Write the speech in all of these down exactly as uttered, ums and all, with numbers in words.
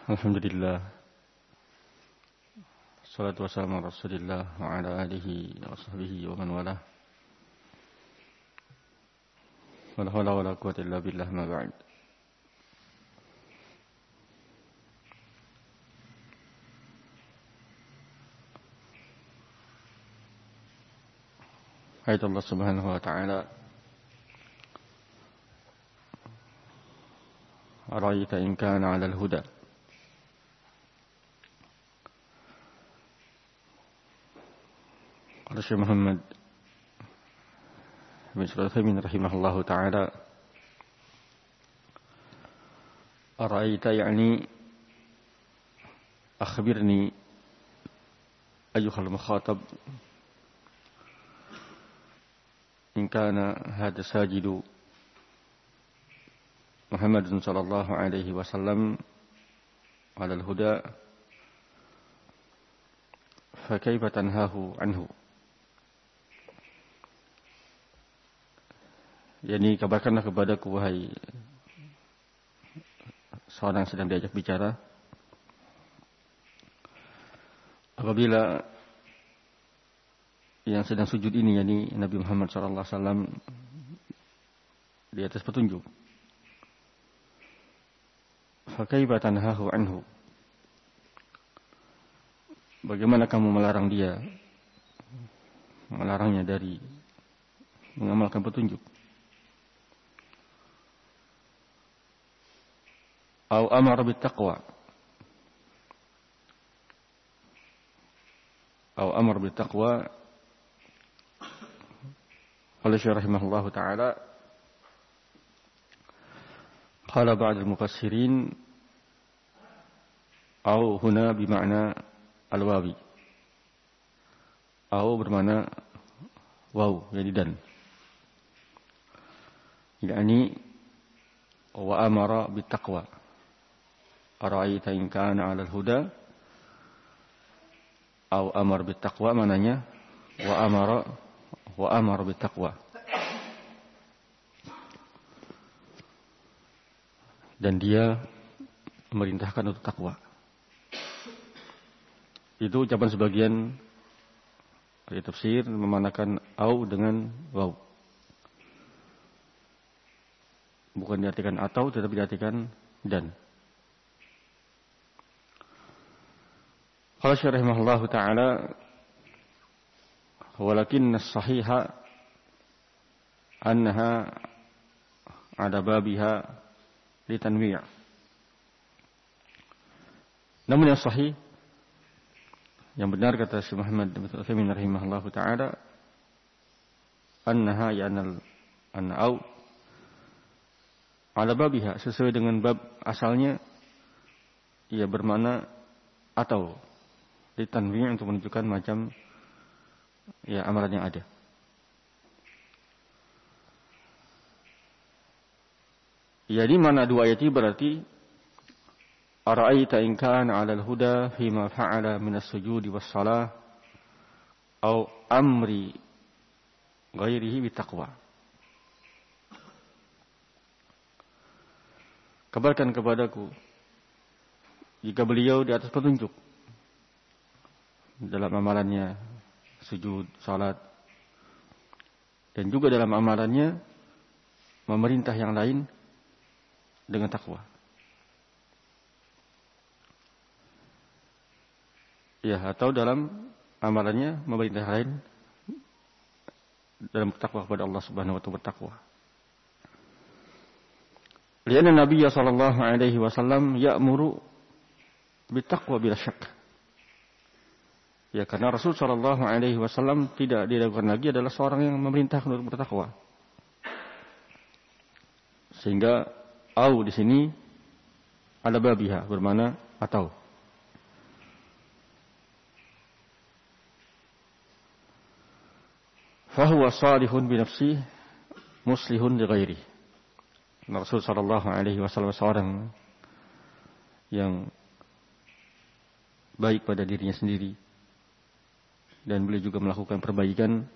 Alhamdulillah. Salatu wassalamu ala Rasulillah wa ala alihi wa sahbihi wa man walah. Wala hawla wala quwwata illa billah, ma ba'd. Ayat Allah Subhanahu wa ta'ala, Ara'aita in kana 'ala al-huda. Syekh Muhammad bin Shalih Al-Utsaimin rahimahullahu taala, Ara'aita yani akhbirni ayyuhal mukhatab in kana hadha sajidu Muhammadun sallallahu alaihi wasallam ala al-huda fa kaifa tanhahu anhu. Yani kabarkanlah kepadaku wahai seorang yang sedang diajak bicara, apabila yang sedang sujud ini yakni Nabi Muhammad sallallahu alaihi wasallam di atas petunjuk, fa kaifa tanhahu anhu, bagaimana kamu melarang dia, melarangnya dari mengamalkan petunjuk. Au amara bittaqwa, au amara bittaqwa. Qala Syekh rahimahullahu taala, qala ba'd al-mufassirin au huna bima'na al-wawi, au bermakna waw, jadi dan, yakni wa amara bittaqwa. Ara'aita in kana 'ala al-huda au amar bittaqwa, mananya wa amara wa amara bittaqwa. Dan dia memerintahkan untuk takwa. Itu ucapan sebagian ahli tafsir memanakan au dengan waw. Bukan diartikan atau, tetapi diartikan dan. Qala Syekh rahimahullahu ta'ala, walakinna as-sahiha annaha 'ala babiha litanwi'. Namun yang sahih, yang benar kata Syekh Muhammad bin Shalih Al-Utsaimin rahimahullahu ta'ala, annaha ya'nal an'au 'ala babiha, sesuai dengan bab asalnya, ia bermakna atau ditanwi' untuk menunjukkan macam ya amalan yang ada. Jadi mana dua ayat ini berarti ara'aita in kana 'alal huda fima fa'ala min as-sujudi was-shalah au amri ghairihi bittaqwa. Kabarkan kepadaku jika beliau di atas petunjuk dalam amalannya sujud, salat, dan juga dalam amalannya memerintah yang lain dengan takwa. Ya, atau dalam amalannya memerintah yang lain dalam bertakwa kepada Allah Subhanahu wa taala, bertakwa. Lianna Nabi sallallahu alaihi wasallam ya'muru bittaqwa bila syak. Ya, karena Rasul sallallahu alaihi wasallam tidak diragukan lagi adalah seorang yang memerintahkan untuk bertakwa. Sehingga au di sini ala babiha bermakna atau. Fahuwa salihun bi nafsihi muslihun li ghairihi. Rasul sallallahu alaihi wasallam seorang yang baik pada dirinya sendiri, dan beliau juga melakukan perbaikan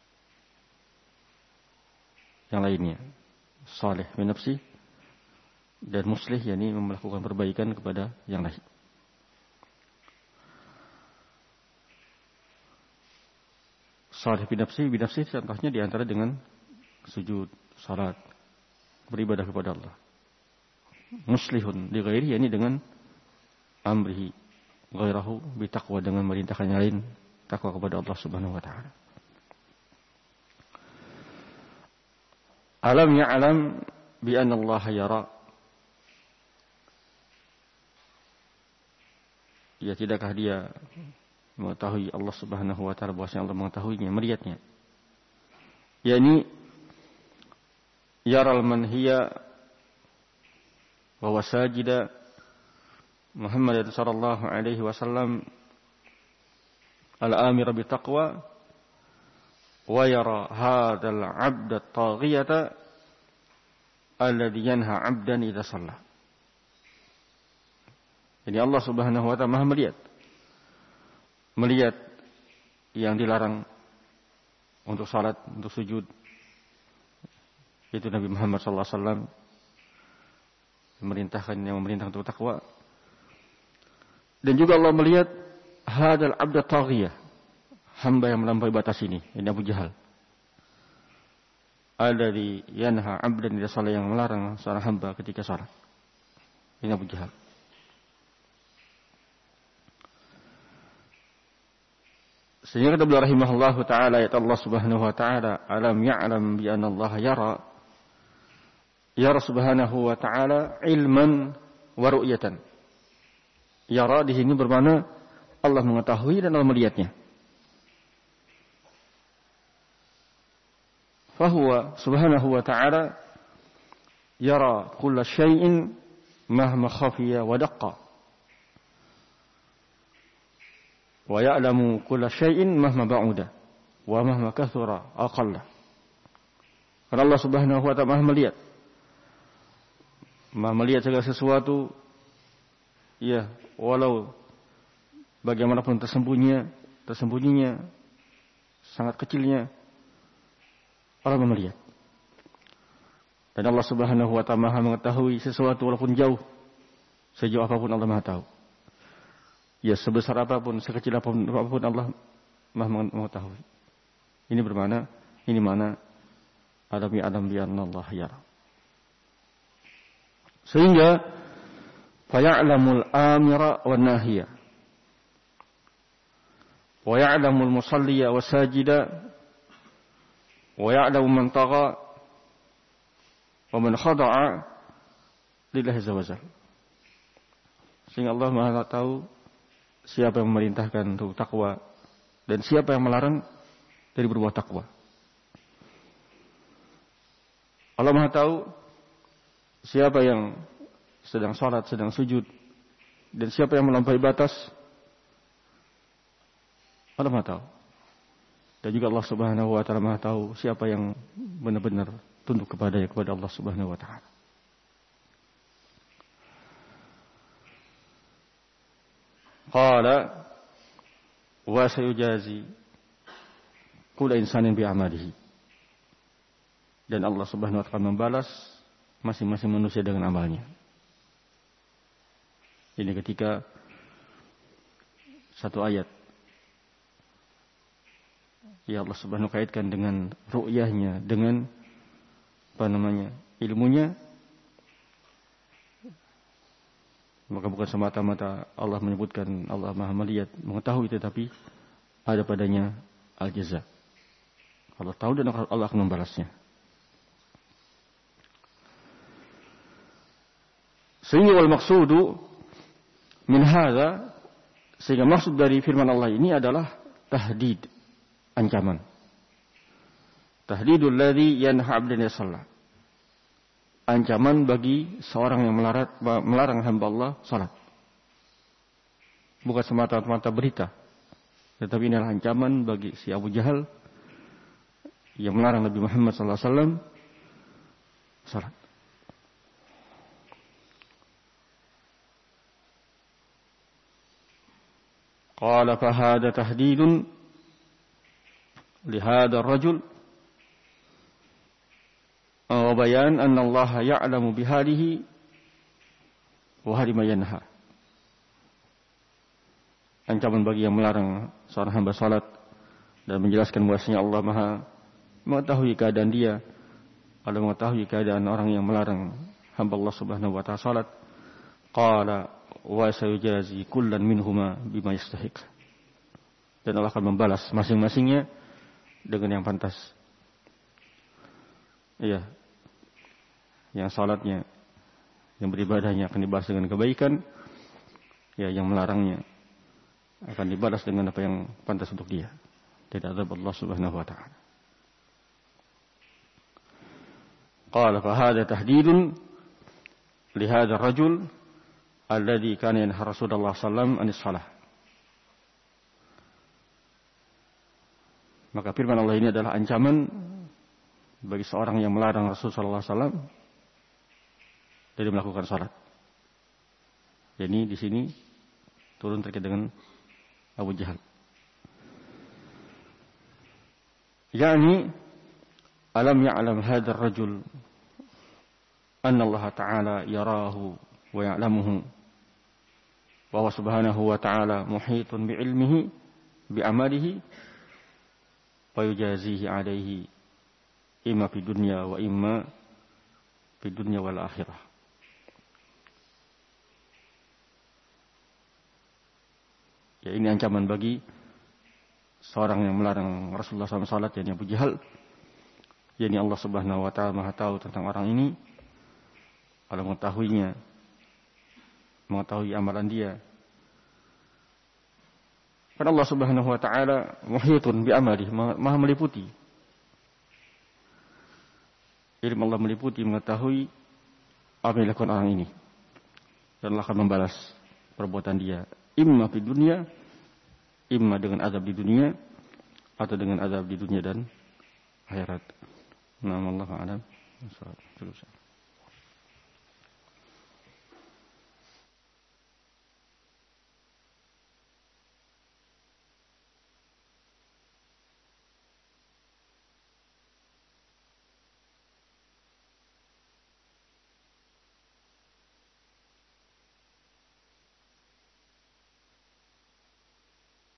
yang lainnya. Salih min nafsi Dan muslih yakni melakukan perbaikan kepada yang lain. Salih binafsi, binafsi contohnya diantara dengan sujud, salat, beribadah kepada Allah. Muslihun li ghairi yakni dengan amrihi ghairahu bitaqwa, dengan merintahkan yang lain takwa kepada Allah Subhanahu wa taala. Alam ya'lam bi anna Allah yara. Ya, tidakkah dia mengetahui Allah Subhanahu wa taala, bahwasanya Allah mengetahuinya, melihatnya. Yani yaral manhiya wa wasajida Muhammad sallallahu alaihi wasallam al-amira bi taqwa wa yara hadzal 'abd at-taghiyata alladhi yanha 'abdan idza shalla. Jadi Allah Subhanahu wa taala Maha melihat. Melihat yang dilarang untuk salat, untuk sujud. Itu Nabi Muhammad sallallahu alaihi wasallam memerintahkan yang memerintahkan untuk takwa. Dan juga Allah melihat hadzal 'abd at-taghiyah, hamba yang melampaui batas ini, ini Abu Jahal. Alladzi yanha 'abdan idza shalla, yang melarang seorang hamba ketika salat. Ini Abu Jahal. Sehingga kata beliau rahimahullahu taala, ayat Allah Subhanahu wa taala, alam ya'lam bi anna Allah yara. Yara Subhanahu wa taala ilman wa ru'yatan. Yara di sini bermakna Allah mengetahui dan Allah melihatnya. Fahuwa Subhanahu wa taala yara kulla syai'in mahma khafiya wa daqqa. Wa ya'lamu kulla syai'in mahma ba'uda wa mahma kathura aqalla. Karena Allah Subhanahu wa ta'ala Maha melihat. Maha melihat segala sesuatu, ya, walau bagaimanapun tersembunyinya, tersembunyinya, sangat kecilnya, Allah Maha melihat. Dan Allah Subhanahu wa ta'ala Maha mengetahui sesuatu walaupun jauh. Sejauh apapun Allah Maha tahu. Ya, sebesar apapun, sekecil apapun, apapun Allah Maha mengetahui. Ini bermakna, ini mana alami alam bi anna Allah yara. Sehingga faya'lamul amira wan nahiya wa ya'lamul musalliya wasajida wa ya'lamu man tagha wa man khada'a lillahi azza wajalla. Sehingga Allah Maha tahu siapa yang memerintahkan untuk takwa dan siapa yang melarang dari berbuat takwa. Allah Maha tahu siapa yang sedang salat, sedang sujud, dan siapa yang melampaui batas. Allah Maha tahu. Dan juga Allah Subhanahu wa taala Maha tahu siapa yang benar-benar tunduk kepadanya, kepada Allah Subhanahu wa taala. Qala wa sayujazi kulla insanin bi amalihi. Dan Allah Subhanahu wa taala membalas masing-masing manusia dengan amalnya. Ini ketika satu ayat ya Allah Subhanahu wa taala kaitkan dengan ru'yahnya, dengan apa namanya? Ilmunya. Maka bukan semata-mata Allah menyebutkan Allah Maha melihat, mengetahui, tetapi ada padanya al-jaza. Allah tahu dan Allah akan membalasnya. Sehingga wal maqsudu min hadza, sehingga maksud dari firman Allah ini adalah tahdid, ancaman. Tahdidul ladzi yanha 'abdan yasalla. Ancaman bagi seorang yang melarang, melarang hamba Allah salat. Bukan semata-mata berita, tetapi ini adalah ancaman bagi si Abu Jahal yang melarang Nabi Muhammad sallallahu alaihi wasallam salat. Qala fa hada tahdidun li hada ar-rajul wa bayan anna Allah ya'lamu bihalihi wa harima yanha. Ancaman bagi yang melarang seorang hamba salat dan menjelaskan bahwasanya Allah Maha mengetahui keadaan dia, Allah mengetahui keadaan orang yang melarang hamba Allah Subhanahu wa taala salat. Qala wa sayujazi kullan minhuma bima yastahiq. Dan Allah akan membalas masing-masingnya dengan yang pantas. Iya. Yang salatnya, yang beribadahnya akan dibalas dengan kebaikan. Ya, yang melarangnya akan dibalas dengan apa yang pantas untuk dia. Tidak azab Allah Subhanahu wa taala. Qala fa hadha tahdidun li hadha ar-rajul alladhi kana yanha Rasulullah sallallahu alaihi wasallam anis salah. Maka firman Allah ini adalah ancaman bagi seorang yang melarang Rasulullah sallallahu alaihi wasallam dari melakukan salat. Jadi di sini turun terkait dengan Abu Jahal. Yani alam ya'lam hadha ar-rajul anna Allah Ta'ala yarahu wa ya'lamuhu wa huwa subhanahu wa ta'ala muhitun bi'ilmihi bi'amalihi wa yujazihi 'alaihi imma fi dunya wa imma fi dunya wal akhirah. Ya, ini ancaman bagi seorang yang melarang Rasulullah sallallahu alaihi wasallam, yakni Abu Jahal. Yani Allah Subhanahu wa taala Maha tahu tentang orang ini. Allah mengetahuinya, mengetahui amalan dia. Karena Allah Subhanahu wa taala muhitun bi amalihi, Maha meliputi. Ilmu Allah meliputi, mengetahui apa yang dilakukan orang ini. Dan Allah akan membalas perbuatan dia. Imma di dunia, imma dengan azab di dunia, atau dengan azab di dunia dan akhirat. Nah, Allah a'lam.